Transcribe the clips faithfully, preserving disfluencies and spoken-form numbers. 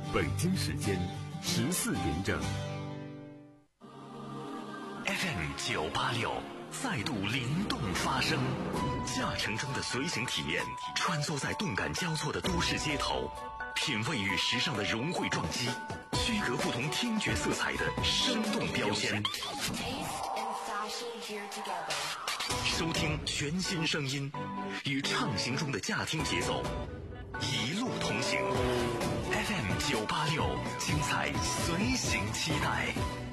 北京时间十四点整。 F M 九八六再度灵动发声，驾乘中的随行体验，穿梭在动感交错的都市街头，品味与时尚的融汇撞击，区隔不同听觉色彩的生动标签。收听全新声音，与畅行中的驾听节奏，一路同行。F M 九八六，精彩随行期待。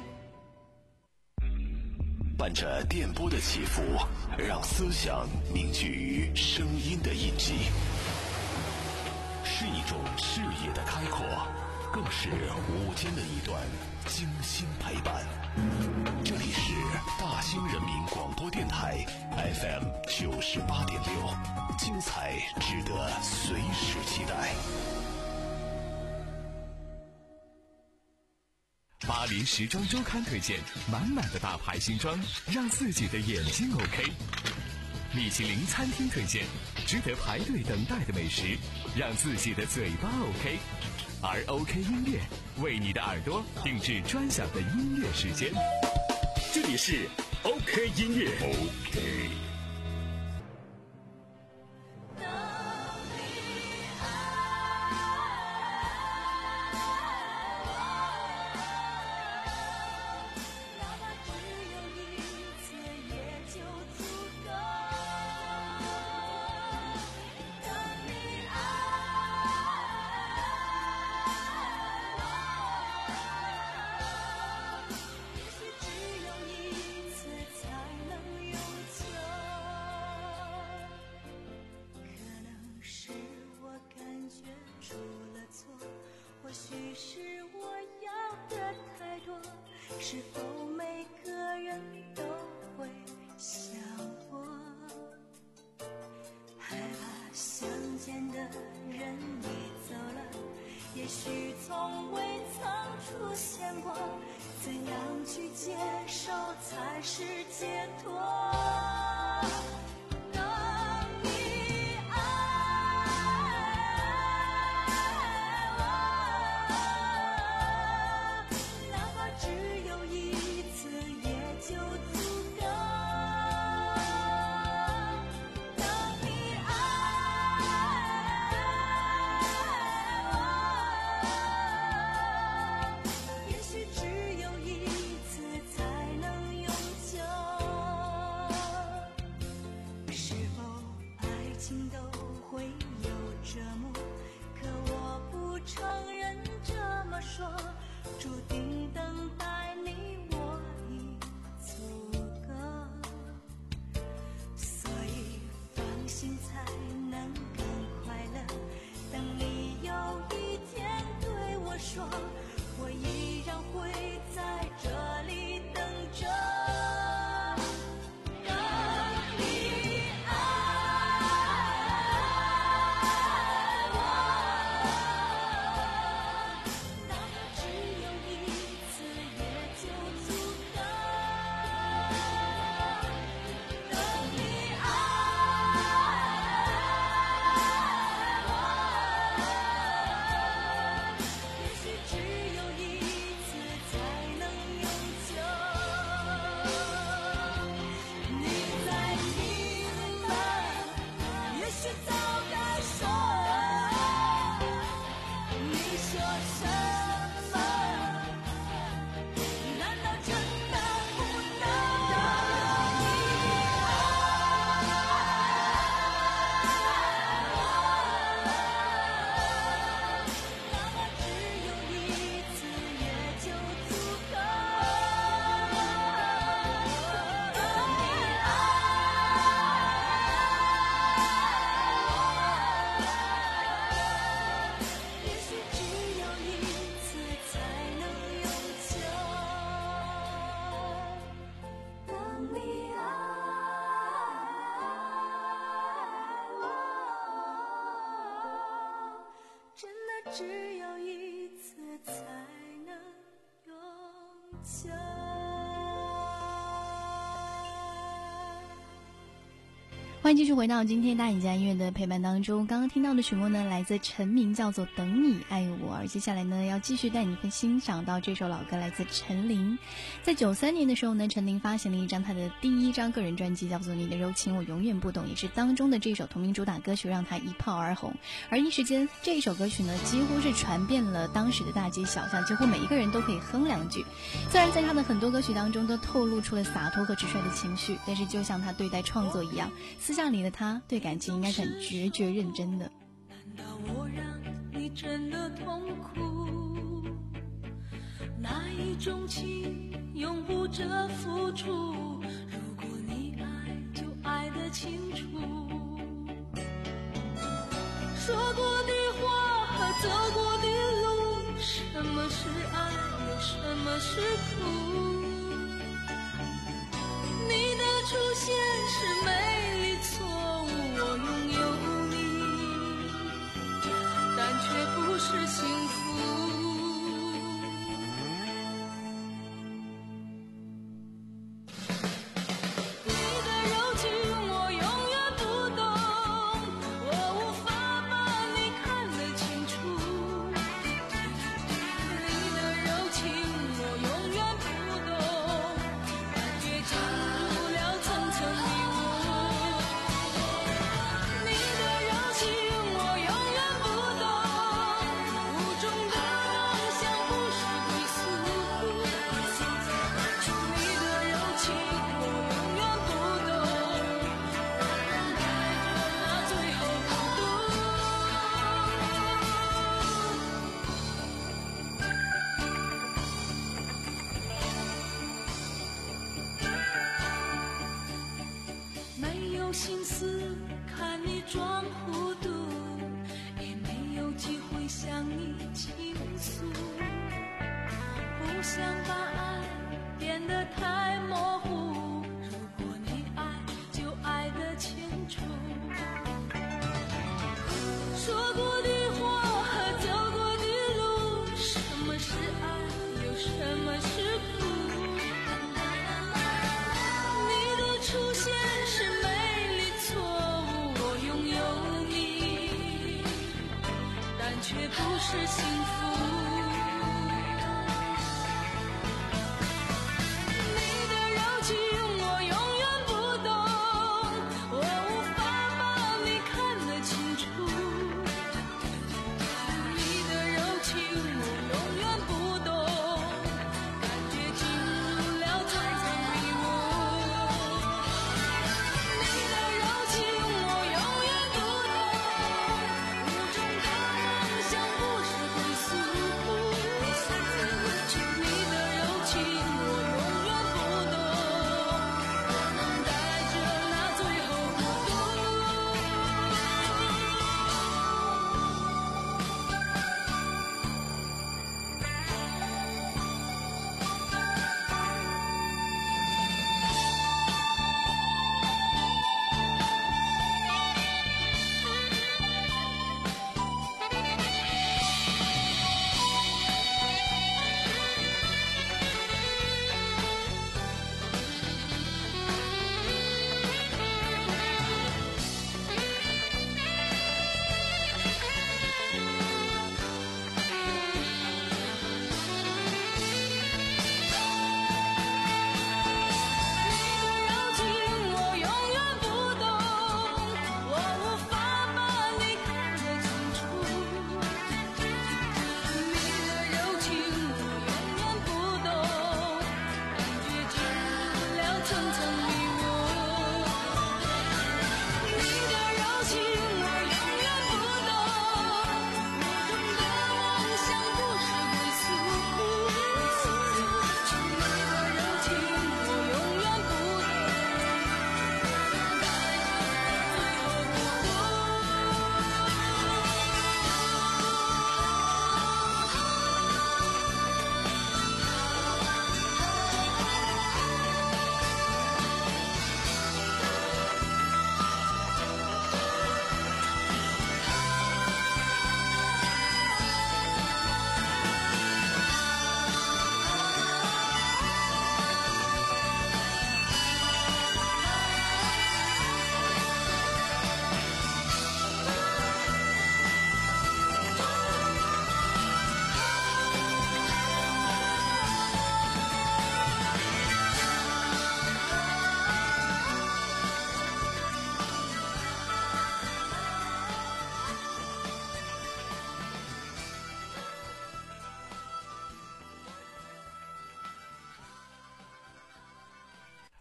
伴着电波的起伏，让思想凝聚于声音的印记，是一种视野的开阔，更是午间的一段精心陪伴。这里是大兴人民广播电台 F M 九十八点六，精彩值得随时期待。 巴黎时装周刊推荐满满的大牌新装，让自己的眼睛 OK。米其林餐厅推荐值得排队等待的美食，让自己的嘴巴 OK。而 OK 音乐为你的耳朵定制专享的音乐时间。 这里是 OK 音乐 OK。 或许是我要的太多，是否每个人都会想我？害怕相见的人已走了，也许从未曾出现过，怎样去接受才是解脱？注定等待你我已足够，所以放心才能更快乐。等你有一天对我说，我依然会在这里等着。只有一次才能永久。 欢迎继续回到今天大影家音乐的陪伴当中。刚刚听到的曲目呢，来自陈明，叫做《等你爱我》。而接下来呢，要继续带你欣赏到这首老歌，来自陈琳。在九三年的时候呢，陈琳发行了一张她的第一张个人专辑，叫做《你的柔情我永远不懂》，也是当中的这首同名主打歌曲让她一炮而红。而一时间，这一首歌曲呢，几乎是传遍了当时的大街小巷，几乎每一个人都可以哼两句。虽然在她的很多歌曲当中都透露出了洒脱和直率的情绪，但是就像她对待创作一样，私下里的她对感情应该是很决绝认真的。 难道我让你真的痛苦？哪一种情永不折付出？如果你爱就爱得清楚，说过的话和走过的路，什么是爱又什么是苦？你的出现是美丽错误，我拥有你，但却不是幸福。你的柔情我永远不懂，我无法把你看得清楚。你的柔情我永远不懂，感觉进入了层层迷雾。你的柔情我永远不懂，雾中的梦想不是归宿。你的柔情我永远不懂，让人带着那最后孤独。没有心思看你装糊涂，也没有机会向你倾诉，不想把爱变得太模糊。如果你爱就爱得清楚，说过的话和走过的路，什么是爱又什么是苦？你的出现是美丽错误，我拥有你，但却不是幸福。你的柔情我永远不懂，我无法把你看得清楚。你的柔情我永远不懂，感觉进入了层层迷雾。你的柔情我永远不懂，雾中的梦想不是归宿。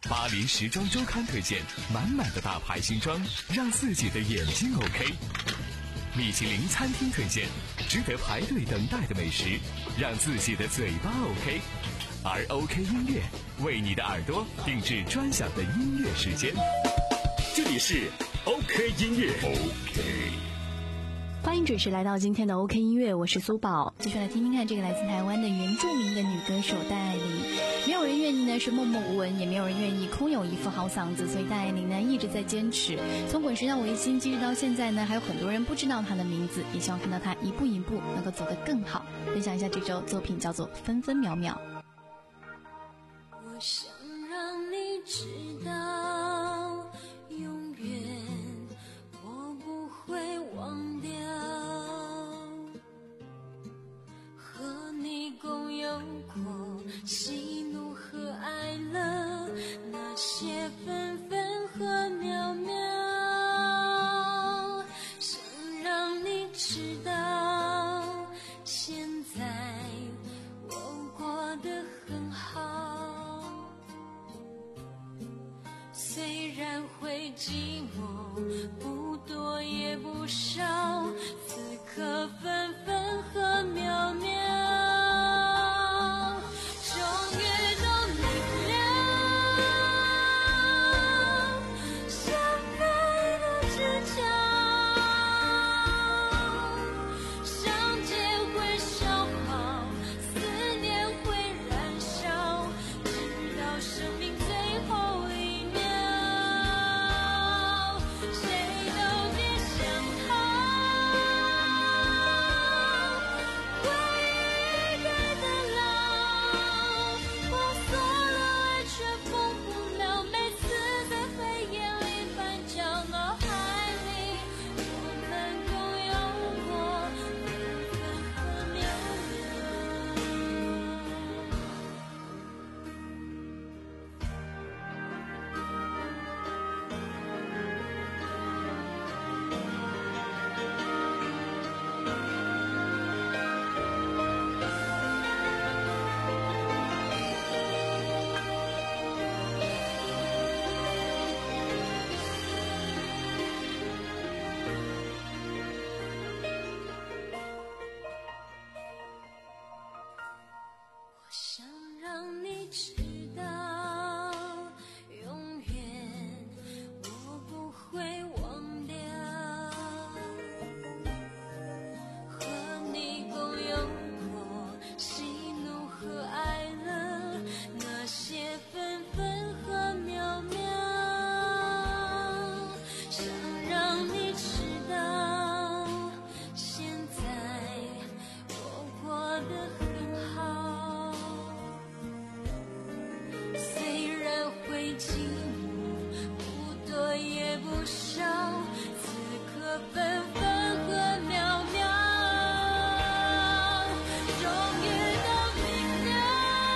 巴黎时装周刊推荐满满的大牌新装，让自己的眼睛 OK。米其林餐厅推荐值得排队等待的美食，让自己的嘴巴 OK。而 OK 音乐为你的耳朵定制专享的音乐时间。 这里是 OK 音乐 OK。 欢迎准时来到今天的 OK 音乐，我是苏宝。继续来听听看这个来自台湾的原住民的女歌手戴爱玲。没有人愿意呢是默默无闻，也没有人愿意空有一副好嗓子，所以戴爱玲呢一直在坚持。从滚石到维新，即使到现在呢，还有很多人不知道她的名字，也希望看到她一步一步能够走得更好。分享一下这首作品，叫做《分分秒秒》。 我想让你知道，永远我不会忘掉和你共有过喜怒和哀乐，那些分分和秒秒。想让你知道，现在我过得很好，虽然会寂寞，不多也不少，此刻分分和秒秒，终于都明了，相爱的指甲，相见会消耗，思念会燃烧，直到生命最后一秒，谁都别想逃，回忆盖得牢，封锁了爱却封不了，每次在黑夜里翻搅，脑海里我们共有过分分和秒我想让你知道，永远我不会忘掉和你共有过喜怒和哀乐，那些分分和秒秒。想让你知道，现在我过得很好，虽然会寂寞，不多也不少，此刻分分和秒秒，终于都明了，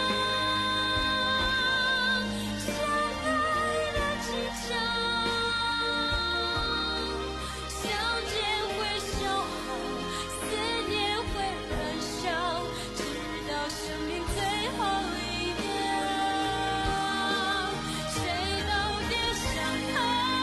相爱的技巧，相见会消耗，思念会燃烧，直到生命最后一秒，谁都别想逃，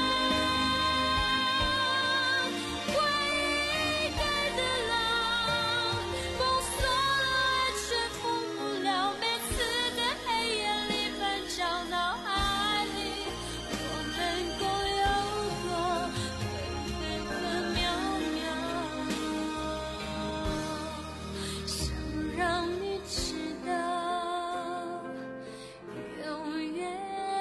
回忆盖得牢，封锁了爱却封不了，每次在黑夜里翻找，脑海里我们共有过分分和秒秒，想让你知道，永远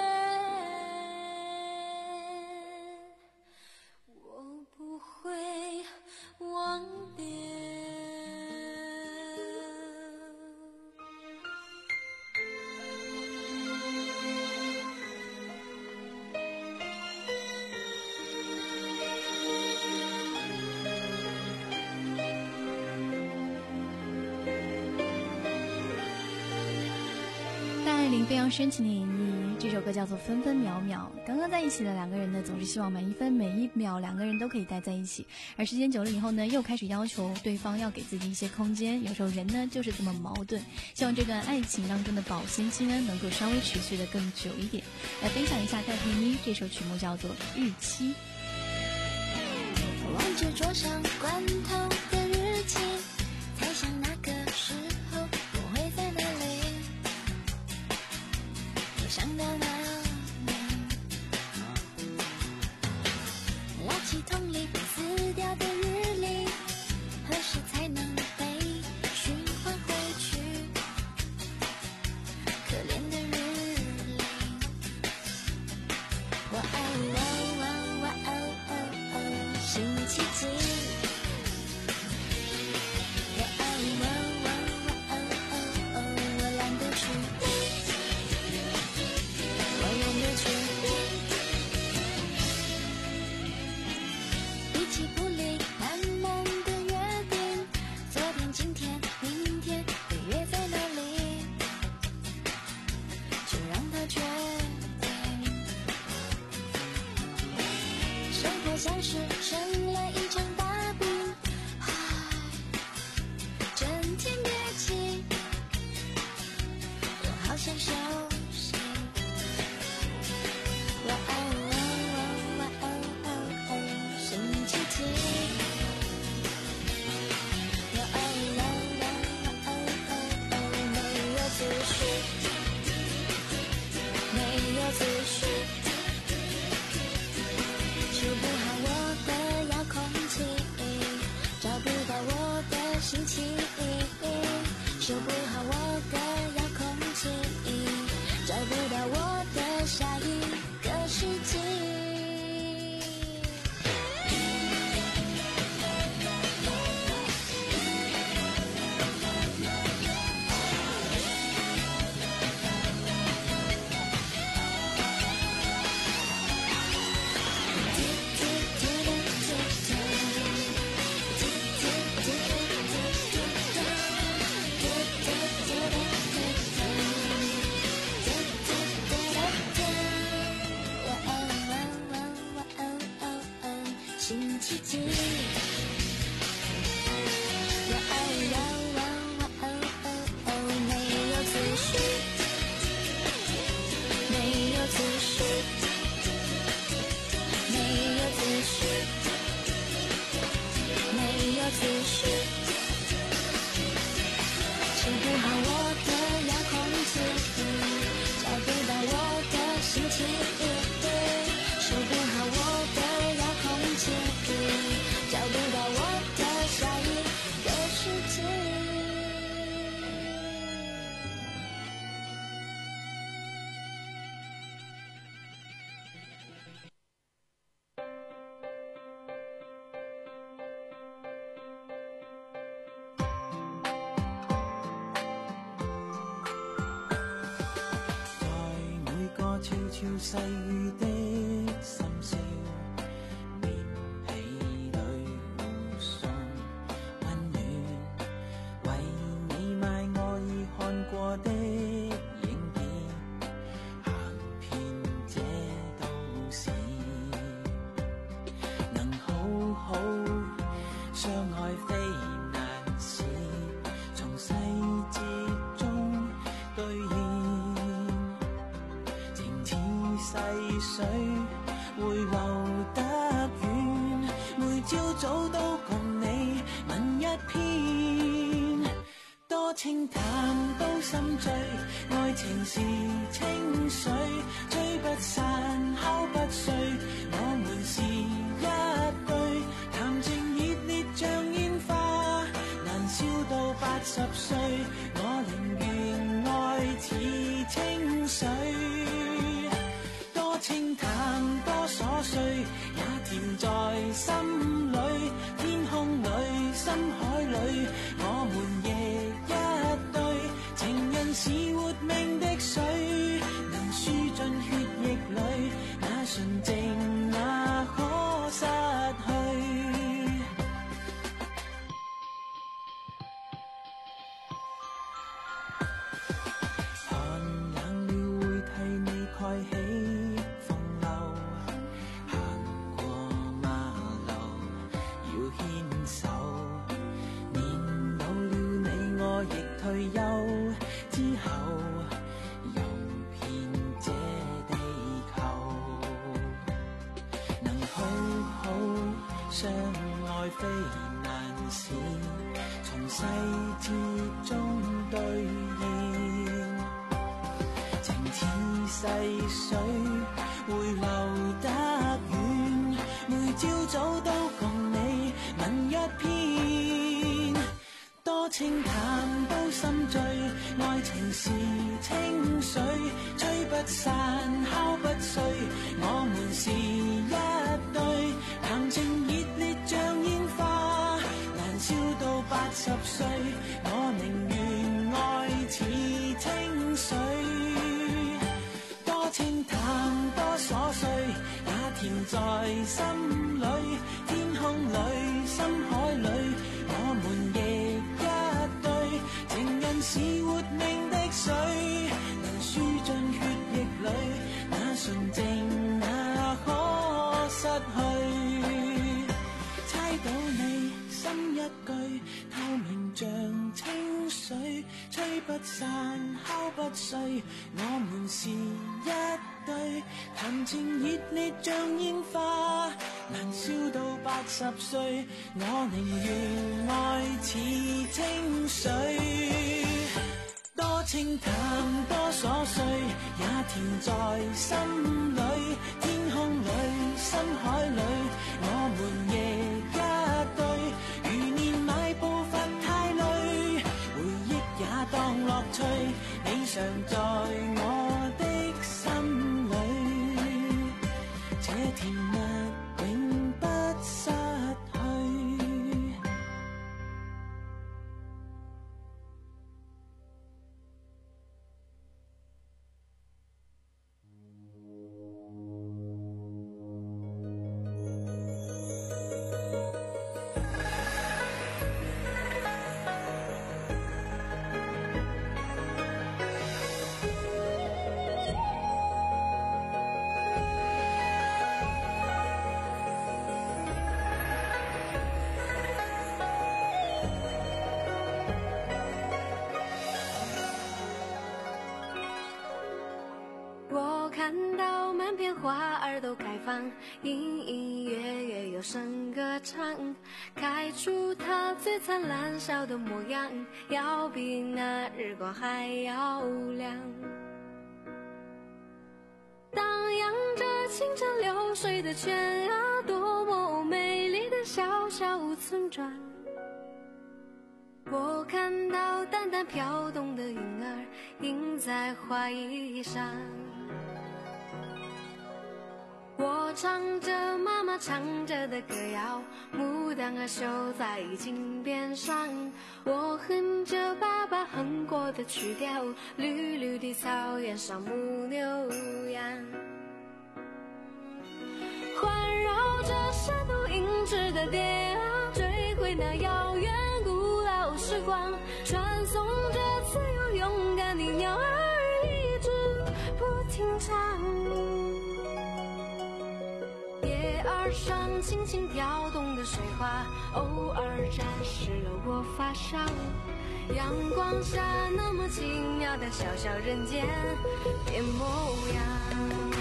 我不会忘掉。 戴爱玲非常深情的演绎这首歌叫做《分分秒秒》。刚刚在一起的两个人呢，总是希望每一分每一秒两个人都可以待在一起，而时间久了以后呢，又开始要求对方要给自己一些空间。有时候人呢就是这么矛盾。希望这段爱情当中的保鲜期呢，能够稍微持续的更久一点。来分享一下戴佩妮这首曲目叫做《日期》。 望着桌上罐头的日期，猜想那个时候我会在哪里，又想到哪里，垃圾桶里撕掉的日历，何时才能被循环回去，可怜的日历，哇哦哇哇哇哦哦哦，星期几，哇哦哇哇哇哦哦哦，我懒得去，我懒得去，比起不理慢慢的约定，昨天今天明天会约在哪里，就让它决定，生活像是生了一场大病，唉，整天憋气，我好想休息，哇哦哇哦哇哦哦哦，星期几，哇哦哇哇哇哦哦哦，没有思绪，没有思绪，修不好我的遥控器，找不到我的心情，修不好我的遥控器，找不到我的下一个世纪。星期几？哇哦哇哇哇哦哦哦，没有思绪，没有思绪，没有思绪，没有思绪，修不好我的遥控器，找不到我的心情，修不好我的遥控器，找不到我的下一个世纪。 在每個悄悄細語的深宵，棉被裏互送溫暖，為你買我已看過的影片，行遍這都市，能好好相愛非難事，從細節中兌現。細水會流得遠，每朝早都共你吻一篇，多清淡都心醉，愛情是清水，吹不散敲不碎，我們是一對，談情熱烈像煙花，難笑到八十歲，我寧願愛似清水。清淡多瑣碎，也甜在心裏。天空裏，深海裏，我們亦一對。情人是活命的水，能輸進血液裏，那純淨哪可失去？寒冷了會替你蓋亦退休之後，遊遍這地球，能好好相愛非難事，從細節中兌現，情似細水會流得遠，每朝早都共你吻一遍，多清淡都心醉，愛情是清水，吹不散敲不碎，我們是一對，談情熱烈像煙花，難燒到八十歲，我寧願愛似清水，多清淡多瑣碎，也甜在心裏，天空裏深海裏，我們亦一對，情人是活命的水，能輸進血液裏，那純淨那可失去，猜到你心一句，透明像清水，吹不散敲不碎，我們是一對，談情熱烈像煙花，難燒到八十歲，我寧願愛似清水，多清淡多瑣碎，也甜在心裏，天空裏深海裏，我們亦一對，如年邁步伐太累，回憶也當樂趣，你常在我的心裏，這甜蜜永不失去。 花儿都开放，隐隐约约有声歌唱，开出它最灿烂笑的模样，要比那日光还要亮。荡漾着清澈流水的泉啊，多么美丽的小小村庄。我看到淡淡飘动的云儿映在花衣上，我唱着妈妈唱着的歌谣，牡丹儿绣在襟边上，我哼着爸爸哼过的曲调，绿绿的草原上牧牛羊，环绕着山头银枝的蝶啊，追回那遥远古老时光，传颂着自由勇敢的鸟儿一直不停唱，叶儿上轻轻跳动的水花，偶尔沾湿了我发梢，阳光下那么奇妙的小小人间变模样。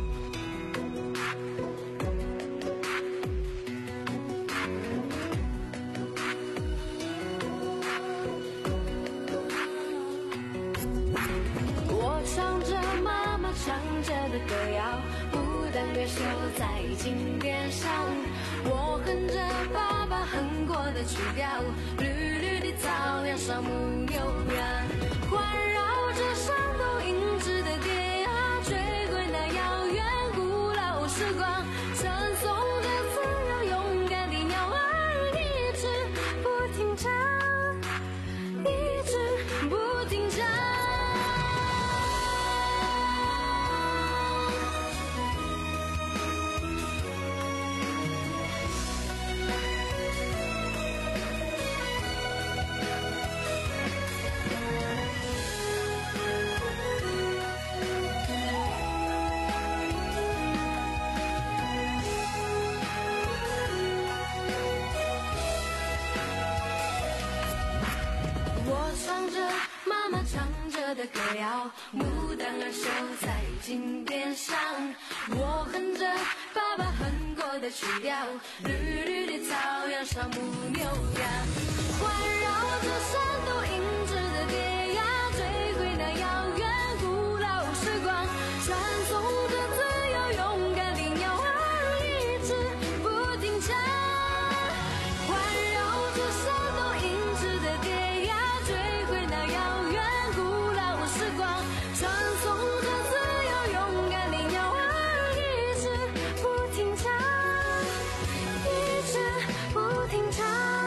唱着的歌谣，牡丹月绣在襟边上，我哼着爸爸哼过的曲调，绿绿的草原上牧牛羊，环绕着山头银枝的蝶啊，追回那遥远古老时光，传颂着自由勇敢的鸟儿一直不停唱，一直不停唱。 我唱着妈妈唱着的歌谣，牡丹儿绣在金边上。我哼着爸爸哼过的曲调，绿绿的草原上牧牛羊，环绕着山洞银质的蝶呀，追回那遥远古老时光，传颂着自由勇敢的鸟儿一直不停唱，环绕着山洞银质的蝶呀，追回那遥远古老时光，传颂着自由勇敢的鸟儿一直不停唱，一直不停唱。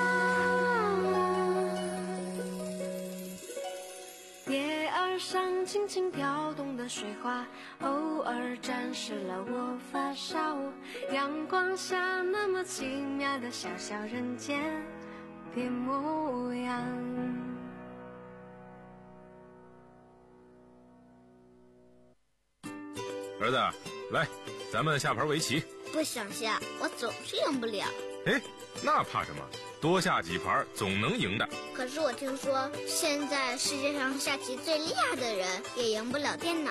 叶儿上轻轻飘动的水花，偶尔沾湿了我发梢，阳光下那么奇妙的小小人间的模样。 儿子，来，咱们下盘围棋。 不想下，我总是赢不了。 哎，那怕什么？多下几盘总能赢的。 可是我听说，现在世界上下棋最厉害的人也赢不了电脑。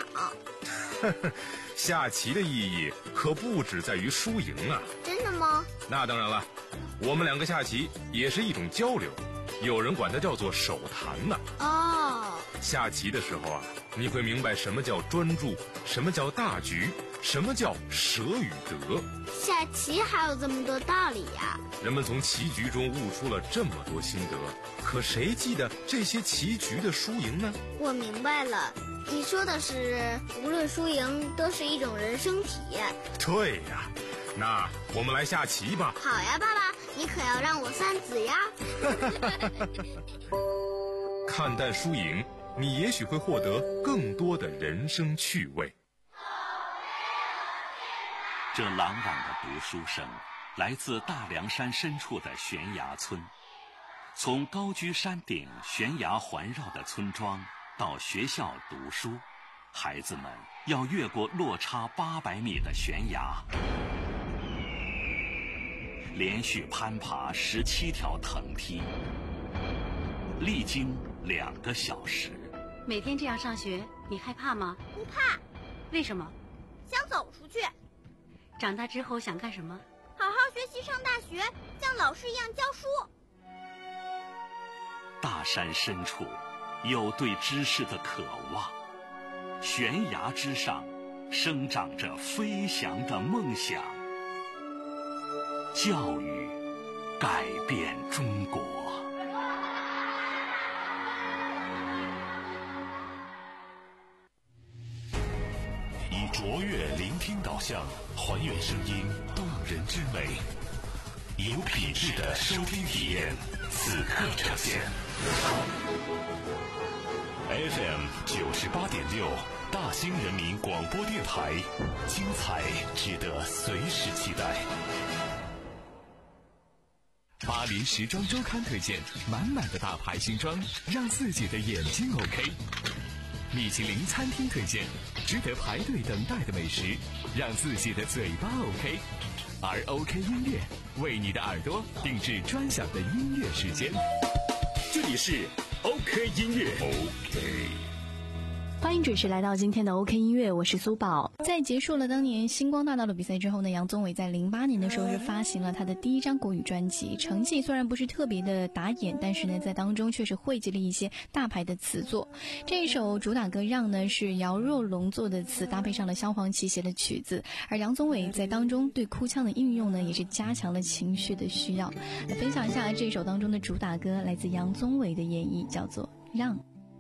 下棋的意义可不只在于输赢啊。 真的吗？ 那当然了，我们两个下棋也是一种交流，有人管它叫做手谈呢。 哦， 下棋的时候啊，你会明白什么叫专注，什么叫大局，什么叫舍与得。 下棋还有这么多道理呀！ 人们从棋局中悟出了这么多心得，可谁记得这些棋局的输赢呢？ 我明白了，你说的是无论输赢都是一种人生体验。 对呀，那我们来下棋吧。 好呀，爸爸，你可要让我三子呀。 看淡输赢，你也许会获得更多的人生趣味。 这朗朗的读书声来自大凉山深处的悬崖村，从高居山顶悬崖环绕的村庄到学校读书，孩子们要越过落差八百米的悬崖，连续攀爬十七条藤梯，历经两个小时。 每天这样上学，你害怕吗？ 不怕。 为什么？ 想走出去。 长大之后想干什么？ 好好学习，上大学，像老师一样教书。 大山深处有对知识的渴望，悬崖之上生长着飞翔的梦想。教育改变中国。 以卓越聆听导向，还原声音动人之美，有品质的收听体验，此刻呈现。F M 九十八点六，大兴人民广播电台，精彩值得随时期待。 巴黎时装周刊推荐，满满的大牌新装，让自己的眼睛 OK。米其林餐厅推荐，值得排队等待的美食，让自己的嘴巴 OK。而 OK 音乐为你的耳朵定制专享的音乐时间。 这里是 OK 音乐 OK。 欢迎准时来到今天的 OK 音乐，我是苏宝。在结束了当年星光大道的比赛之后呢，杨宗纬在零八年的时候是发行了他的第一张国语专辑，成绩虽然不是特别的打眼，但是呢在当中却是汇集了一些大牌的词作。这一首主打歌《让》呢是姚若龙作的词，搭配上了萧煌奇写的曲子，而杨宗纬在当中对哭腔的运用呢也是加强了情绪的需要。来分享一下这首当中的主打歌，来自杨宗纬的演绎，叫做《让》。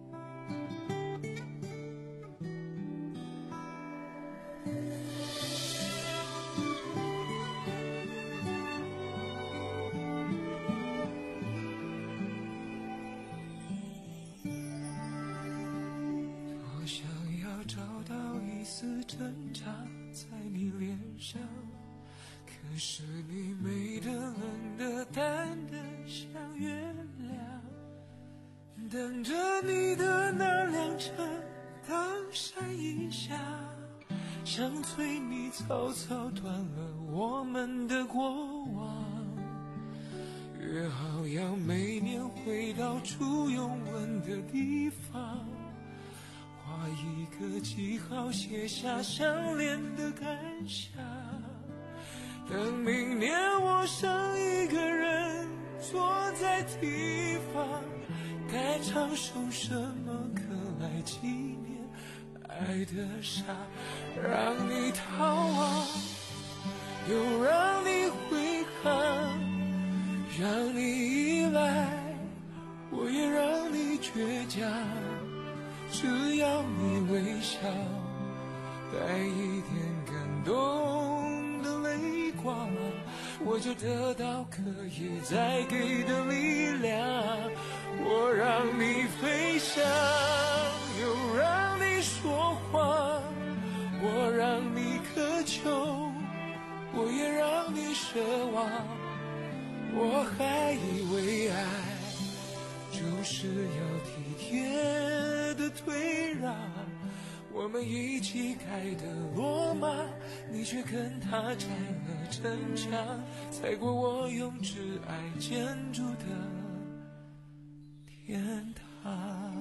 挣扎在你脸上，可是你美得冷得淡得像月亮，等着你的那辆车当闪一下，想催你草草断了我们的过往， 约好要每年回到初拥吻的地方，画一个记号，写下相恋的感想。等明年我剩一个人坐在地方，该唱首什么歌来纪念爱的傻？让你逃亡，又让你挥汗，让你依赖，我也让你倔强。只要你微笑，带一点感动的泪光，我就得到可以再给的力量。我让你飞翔，又让你说谎，我让你渴求，我也让你奢望。我还以为爱就是要体贴的退让，我们一起盖的罗马，你却跟他拆了城墙，踩过我用挚爱建筑的天堂。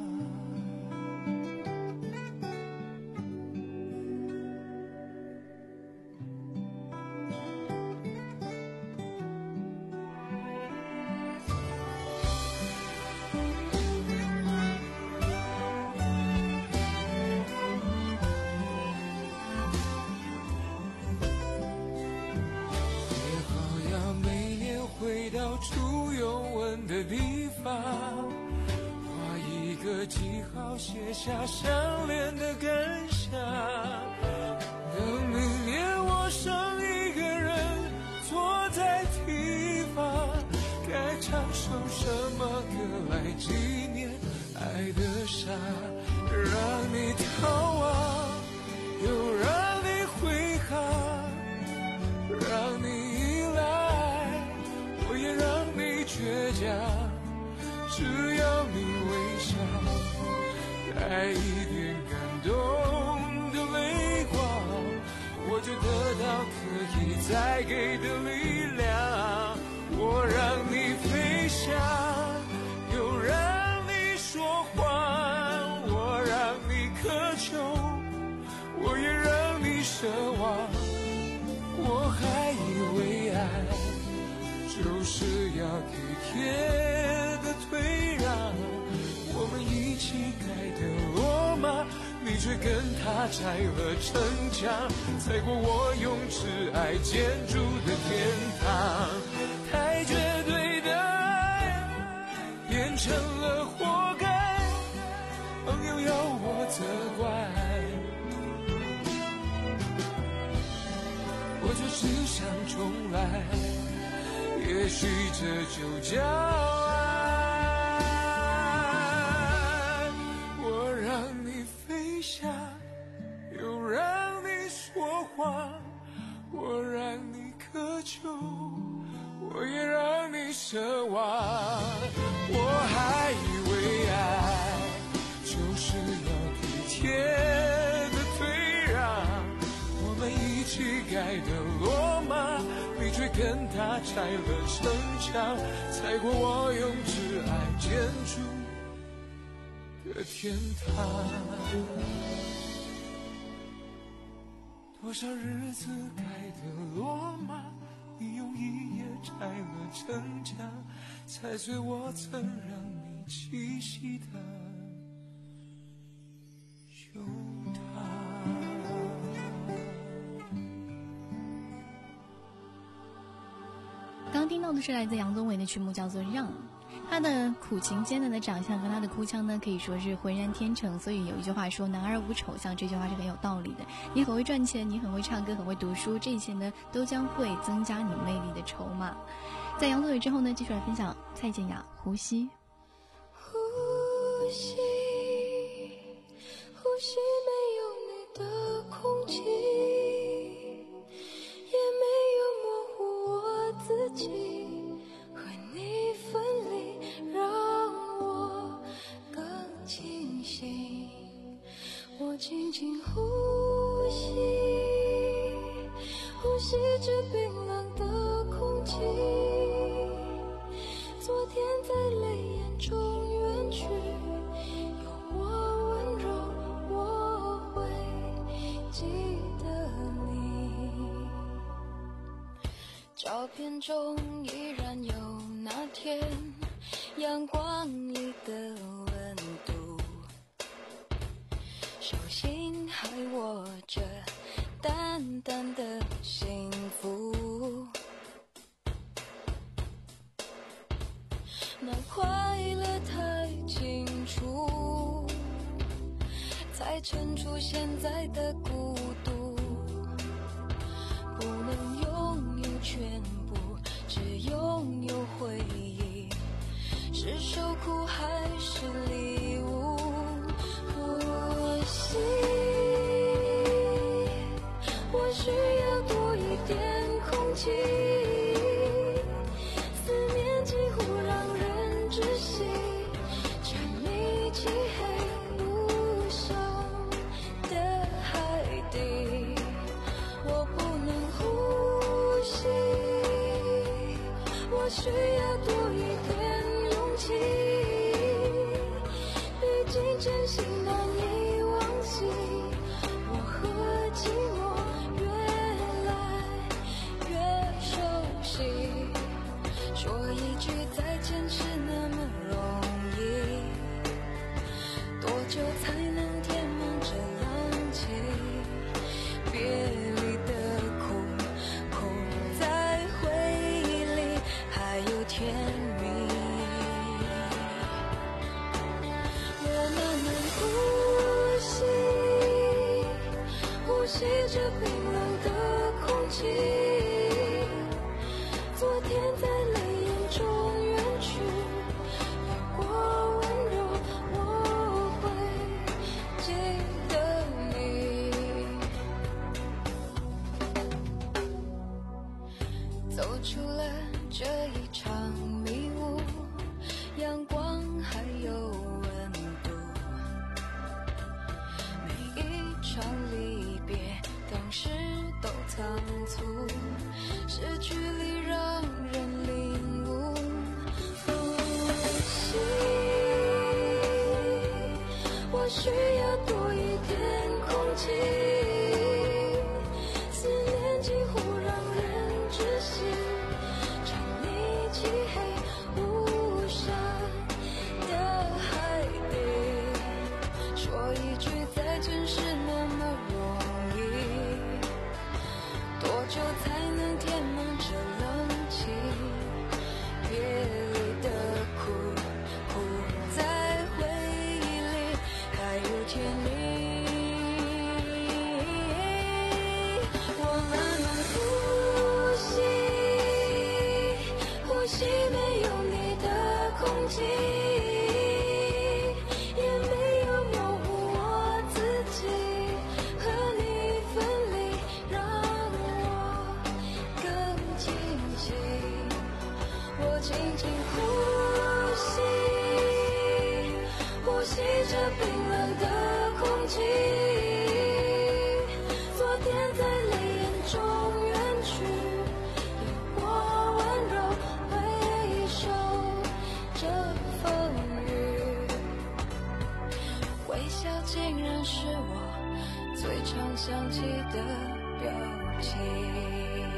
初拥吻的地方，画一个记号，写下相恋的感想。等明年我剩一个人坐在地方，该唱首什么歌来纪念爱的傻？让你逃亡，又让你挥汗，让你倔强，只要你微笑，带一点感动的泪光，我就得到可以再给的力量。我让你飞翔，又让你说谎，我让你渴求，我也让你奢望。我还以为爱就是要体贴的退让，我们一起盖的罗马，你却跟他拆了城墙，踩过我用挚爱建筑的天堂。太绝对的爱变成了活该，朋友要我责怪，我就只想重来，也许这就叫爱。我让你飞翔，又让你说谎，我让你渴求，我也让你奢望。我还以为爱就是要体贴的退让，我们一起盖的罗马，你却跟他拆了城墙，踩过我用挚爱建筑的天堂。多少日子盖的罗马，你用一夜拆了城墙，踩碎我曾让你栖息的胸膛。 刚听到的是来自杨宗纬的曲目，叫做《让》。他的苦情艰难的长相和他的哭腔呢，可以说是浑然天成。所以有一句话说“男儿无丑相”，这句话是很有道理的。你很会赚钱，你很会唱歌，很会读书，这些呢都将会增加你魅力的筹码。在杨宗纬之后呢，继续来分享蔡健雅《呼吸》。 呼吸，呼吸，没有你的空气，也没有模糊我自己，和你分离让我更清醒。我紧紧呼吸，呼吸着冰冷的空气， 昨天在泪眼中远去，有我温柔，我会记得你。照片中依然有那天阳光里的温度，手心还握着淡淡的幸福，那快乐太清楚，才衬出现在的孤独。不能拥有全部，只拥有回忆，是受苦还是礼物？我心，我需要多一点空气，思念几乎让人窒息，沉迷漆黑无声的海底，我不能呼吸，我需要多一点勇气，毕竟真心难以忘记，我和寂寞越来越熟悉，说一句再见是那么容易，多久才能填满这冷气？别离的苦，苦在回忆里还有甜蜜。我慢慢呼吸，呼吸着冰冷的空气，昨天在泪眼中远去，有过温柔，我会记得你。走出了这一场迷雾，阳光还有温度，每一场离别当时都仓促，失去里让人领悟。呼吸，我需要多一点空气，思念几乎让人窒息，沉迷漆黑无声的海底，说一句再见是那么容易，多久才能填满这冷气？别离的苦，苦在回忆里还有甜蜜。我慢慢呼吸，呼吸没有你的空气，也没有模糊我自己，和你分离让我更清晰。我轻轻呼吸，呼吸着冰冷的空气，昨天在泪眼中远去，有过温柔回首这风雨，微笑竟然是我最常想起的表情。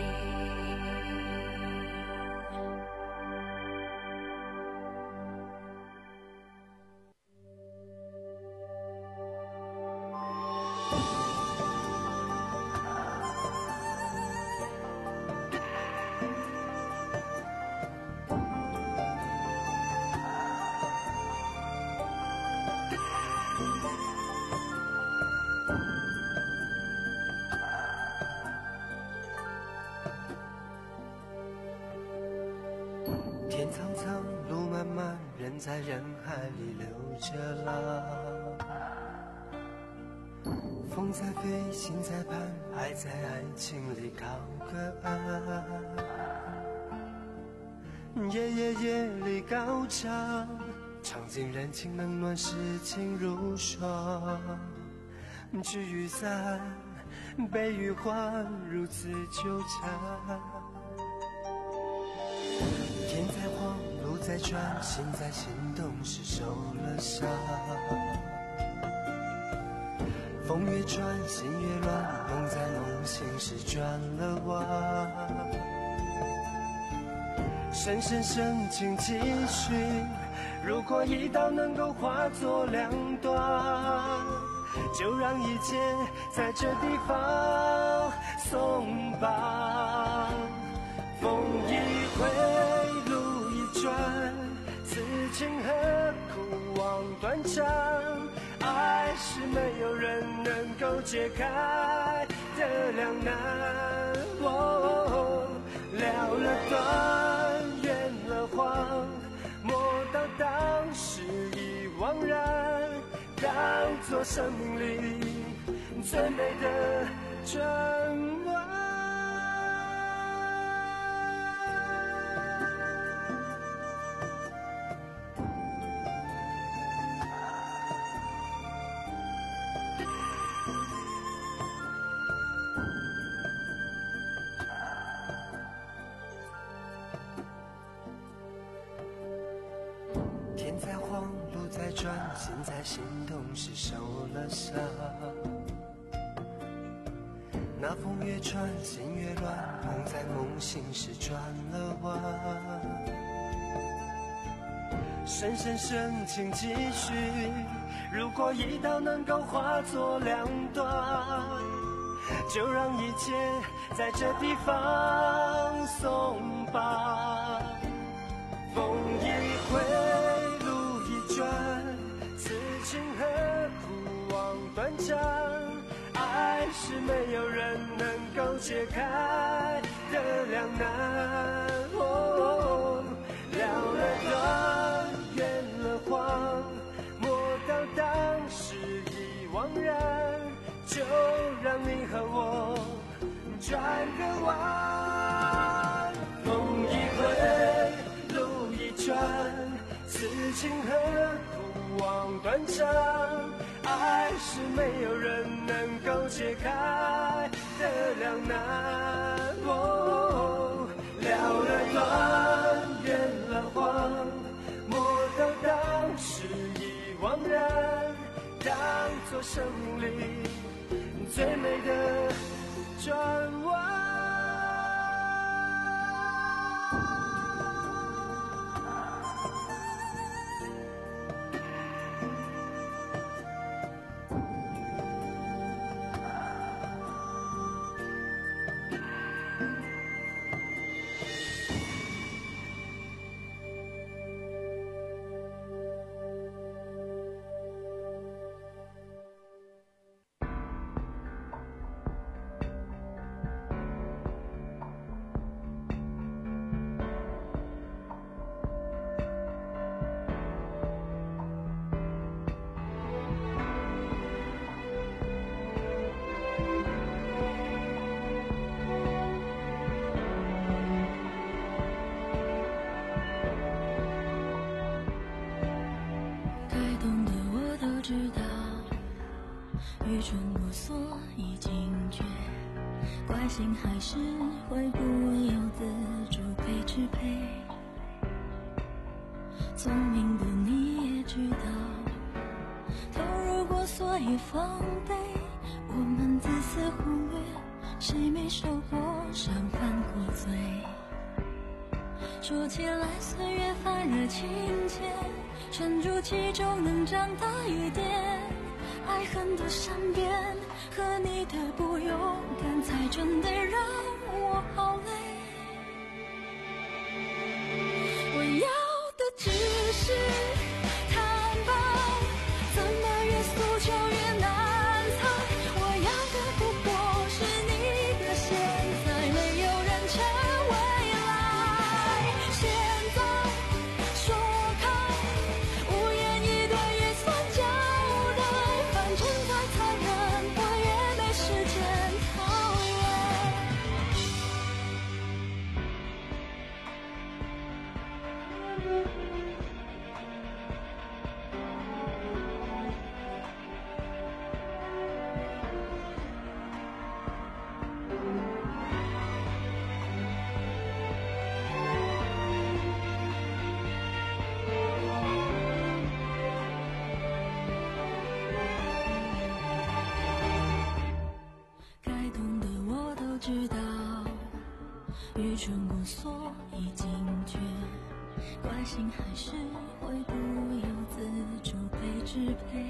天苍苍，路漫漫，人在人海里流着浪。风在飞，心在盼，爱在爱情里靠个岸。夜夜夜里高唱，唱尽人情冷暖，世情如霜。聚与散，悲与欢，如此纠缠。天在晃，路在转，心在心动时受了伤。风越转，心越乱，梦在梦醒时转了弯。深深深情继续，如果一刀能够化作两段，就让一切在这地方松绑。风一回，路一转，此情何苦望断肠？爱是没有人能够解开的两难。哦，了了断，圆了谎，莫道当时已惘然，当作生命里最美的转弯。天在晃，路在转，心在心动时受了伤。那风越穿，心越乱，梦在梦醒时转了弯。深深深情继续，如果一刀能够化作两段，就让一切在这地方松绑。风一回，路一转，此情何苦望断肠？爱是没有人能够解开的两难。哦，了了断，圆了谎，莫道当时已惘然，就让你和我转个弯。风一回，路一转，此情何苦望断肠？爱是没有人能够解开的两难。哦，了了断，圆了谎，莫道当时已惘然，当作生命里最美的转弯。 愚蠢我所以警觉，怪性还是会不由自主被支配。聪明的你也知道，投入过所以防备，我们自私忽略，谁没受过伤犯过罪？说起来岁月泛热情切，沉住其中能长大一点。爱恨的善变，和你的不勇敢，才真的让我好累。我要的只是坦白，怎么越诉求越难猜。我要的不过是你的现在，没有人成未来。现在说开，无言以对也算交代。反正再残忍，我也没时间讨厌。 知道愚蠢过所以警觉，关心还是会不由自主被支配。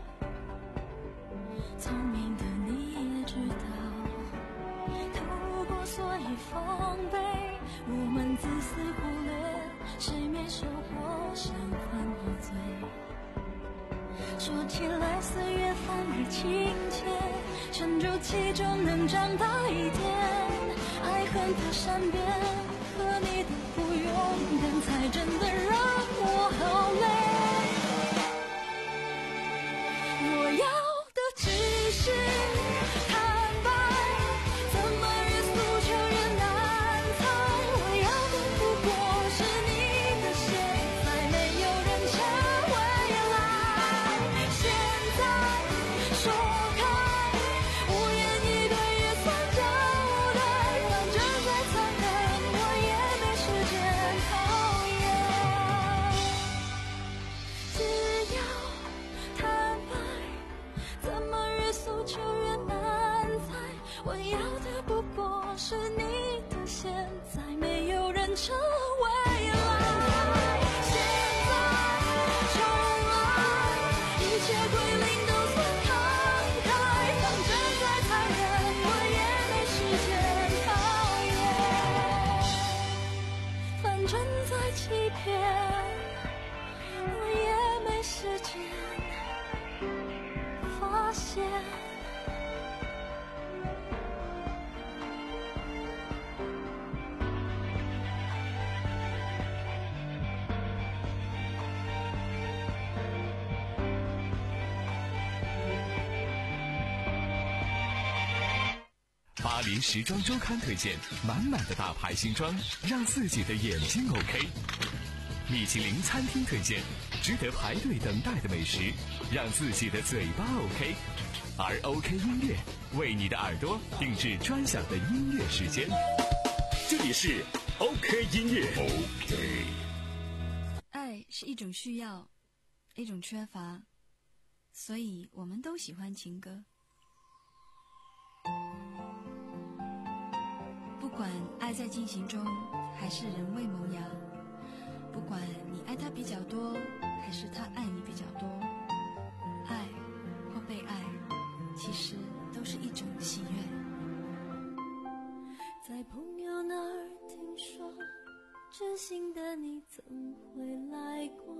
聪明的你也知道，透过所以防备，我们自私忽略谁没受过伤患和罪。说起来岁月反而亲切，沉住气就能长大一点。爱恨它善变，和你都不勇敢，才真的让我好累。我要的只是坦白，怎么越诉求越难猜。我要的不过是你的现在，没有人成未来。现在说开，无言以对也算交代，反正再残忍我也没时间讨厌。只要坦白，怎么越诉求越难猜。我要的不过是你的现在，没有人成未来。现在重来，一切归零都算慷慨，反正再残忍我也没时间讨厌，反正再欺骗我也没时间发现。 巴黎时装周刊推荐满满的大牌新装，让自己的眼睛 OK。米其林餐厅推荐值得排队等待的美食，让自己的嘴巴 OK。而 OK 音乐为你的耳朵定制专享的音乐时间。 这里是 OK 音乐 OK。 爱是一种需要，一种缺乏，所以我们都喜欢情歌。不管爱在进行中，还是人未萌芽；不管你爱他比较多，还是他爱你比较多，爱或被爱，其实都是一种喜悦。 在朋友那儿听说，知心的你曾回来过，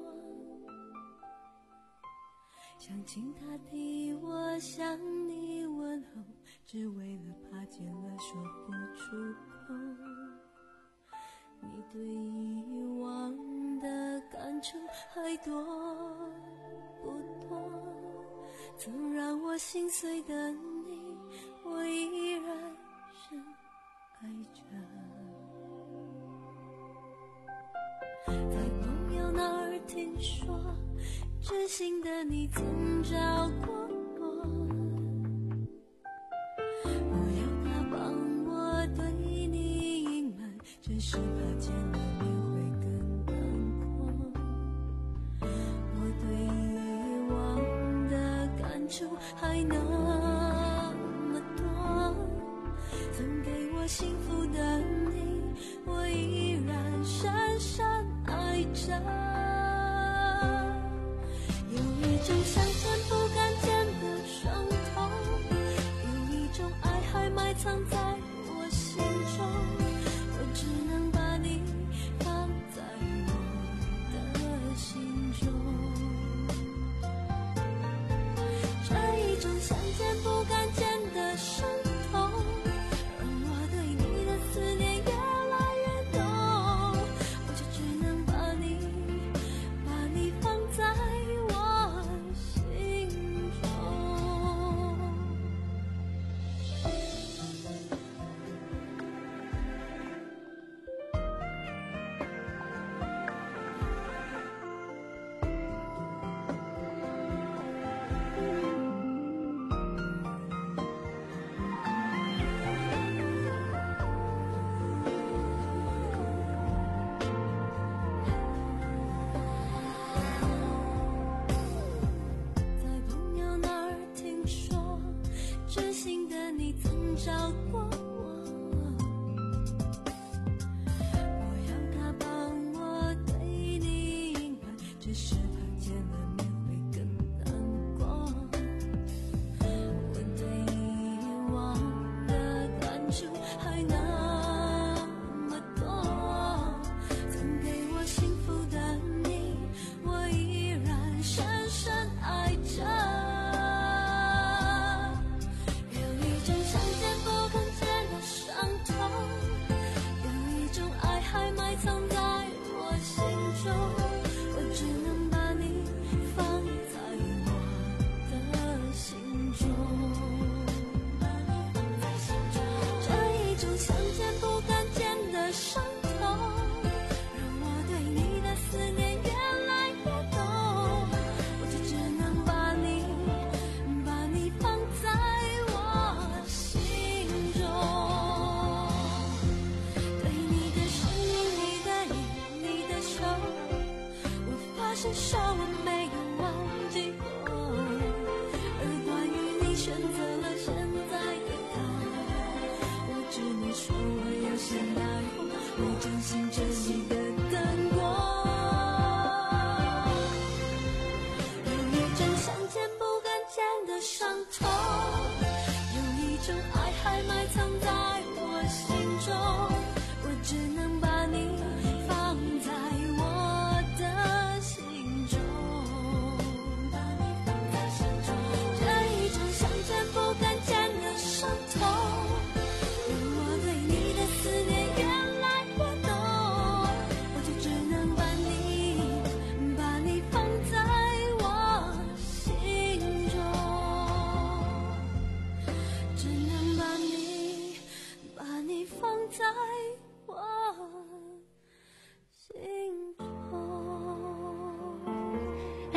想请他替我向你问候，只为了怕见了说不出口。你对以往的感触还多不多？曾让我心碎的你，我依然深爱着。在朋友那儿听说，知心的你曾找过我，我要他帮我对你隐瞒，只是怕见了面会更难过。我对以往的感触还那么多，曾给我幸福的你，我依然深深爱着。有一种想见不敢见的伤痛，有一种爱还埋藏在我心中，我只能把你放在我的心中。这一种想见不敢见的伤痛，让我对你的思念越来越浓，我就只能把你把你放在我心中。在朋友那儿听说，知心的你曾找过我，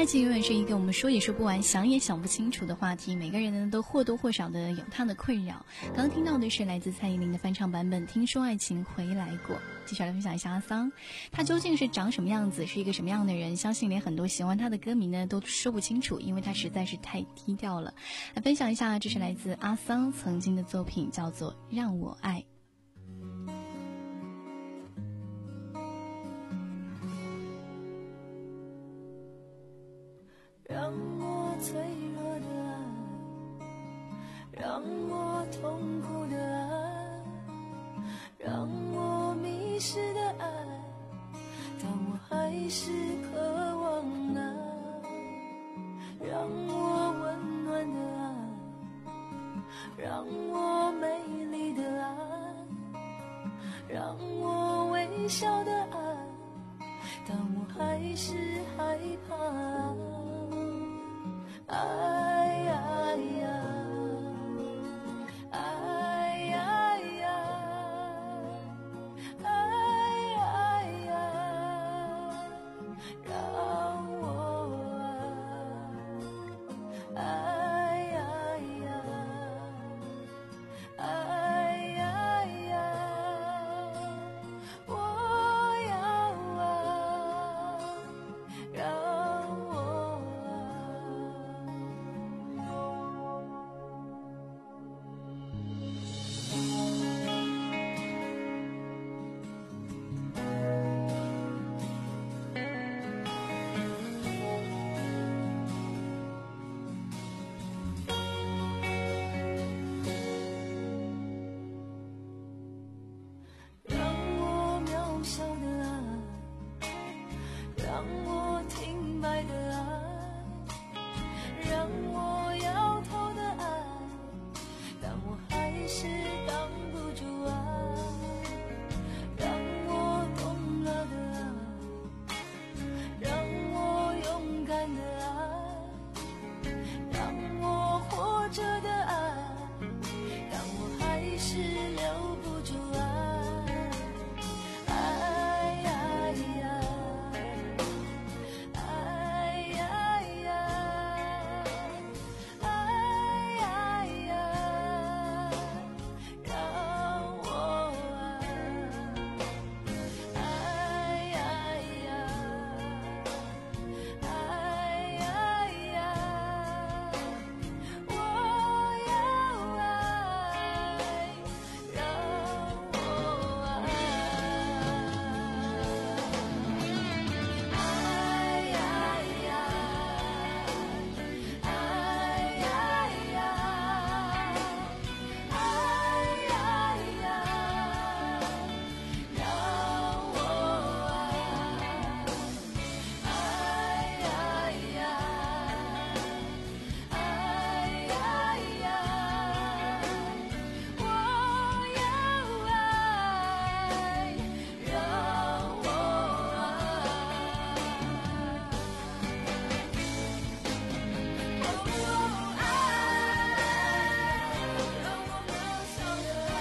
爱情永远是一个我们说也说不完，想也想不清楚的话题。每个人呢都或多或少的有他的困扰。刚刚听到的是来自蔡依林的翻唱版本《听说爱情回来过》。接下来分享一下阿桑，他究竟是长什么样子，是一个什么样的人？相信连很多喜欢他的歌迷呢都说不清楚，因为他实在是太低调了。来分享一下，这是来自阿桑曾经的作品，叫做《让我爱》。 让我脆弱的爱，让我痛苦的爱，让我迷失的爱，但我还是渴望爱。让我温暖的爱，让我美丽的爱，让我微笑的爱，但我还是害怕爱。爱呀呀，爱呀呀，爱呀呀，让我爱。爱呀呀，爱呀呀，我要爱，让我让我渺小的爱，让我停摆的爱，让我摇头的爱，但我还是挡不住爱。让我懂了的爱，让我勇敢的爱，让我活着的爱，但我还是留不住爱。爱呀呀，爱呀呀，爱呀呀，让我爱。爱呀呀，爱呀呀，我要爱，让我爱。爱呀呀，爱呀呀，爱呀呀，让我爱。爱呀呀，爱呀呀，我要爱，让我爱。让我渺小的爱，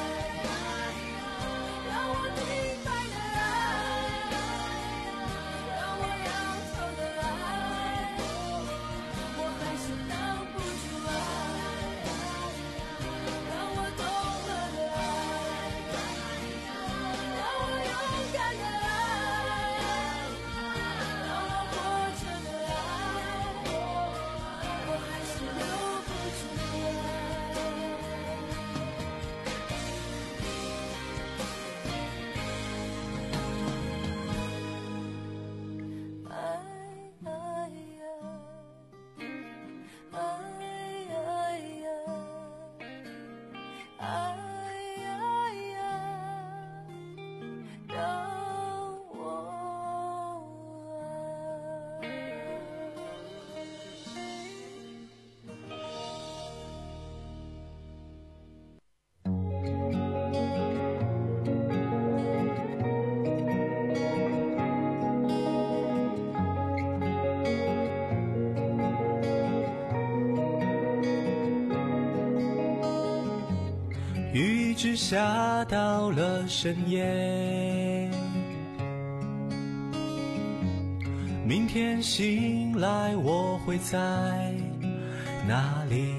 让我停摆的爱，让我摇头的爱，我还是挡不住爱。让我懂了的爱，让我勇敢的爱，让我活着的爱，我还是留不住爱。爱呀呀，爱呀呀，爱呀呀，让我爱。 雨一直下到了深夜， 明天醒来我会在哪里？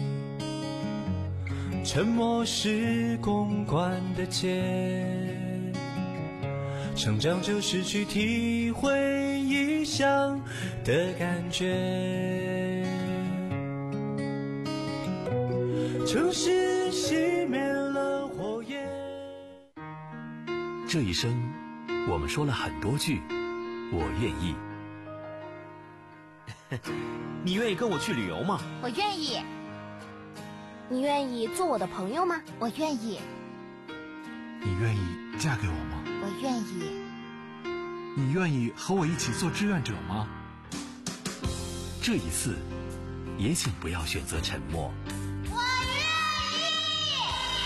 沉默是公关的街，成长就是去体会异乡的感觉。城市熄灭了火焰。 这一生，我们说了很多句我愿意。 你愿意跟我去旅游吗？ 我愿意。你愿意做我的朋友吗？我愿意。 你愿意嫁给我吗？ 我愿意。 你愿意和我一起做志愿者吗？ 这一次，也请不要选择沉默。 我愿意。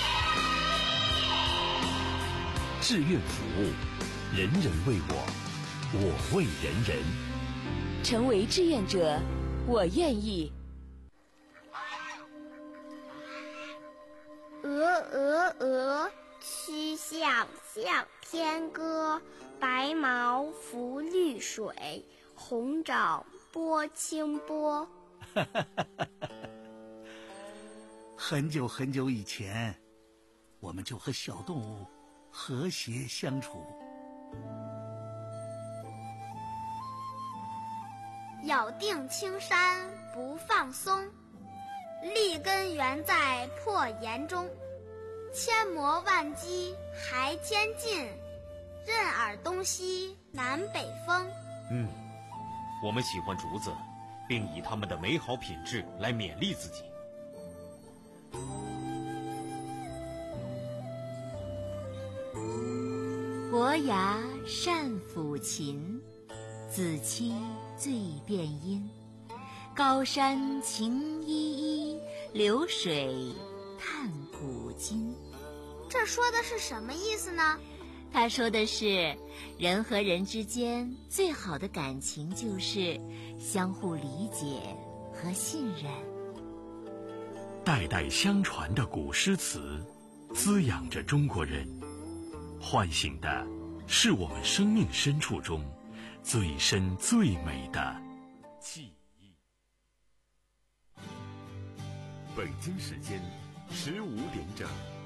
志愿服务，人人为我，我为人人。 成为志愿者，我愿意。 鹅鹅鹅，曲项向天歌。白毛浮绿水，红掌拨清波。 很久很久以前，我们就和小动物和谐相处。 咬定青山不放松，立根原在破岩中。千磨万击还坚劲，任尔东西南北风。 嗯，我们喜欢竹子，并以它们的美好品质来勉励自己。 伯牙善抚琴，子期最辨音。高山晴依依，流水探古今。 这说的是什么意思呢？ 他说的是，人和人之间最好的感情就是相互理解和信任。 代代相传的古诗词，滋养着中国人，唤醒的是我们生命深处中最深最美的记忆。 北京时间十五点整。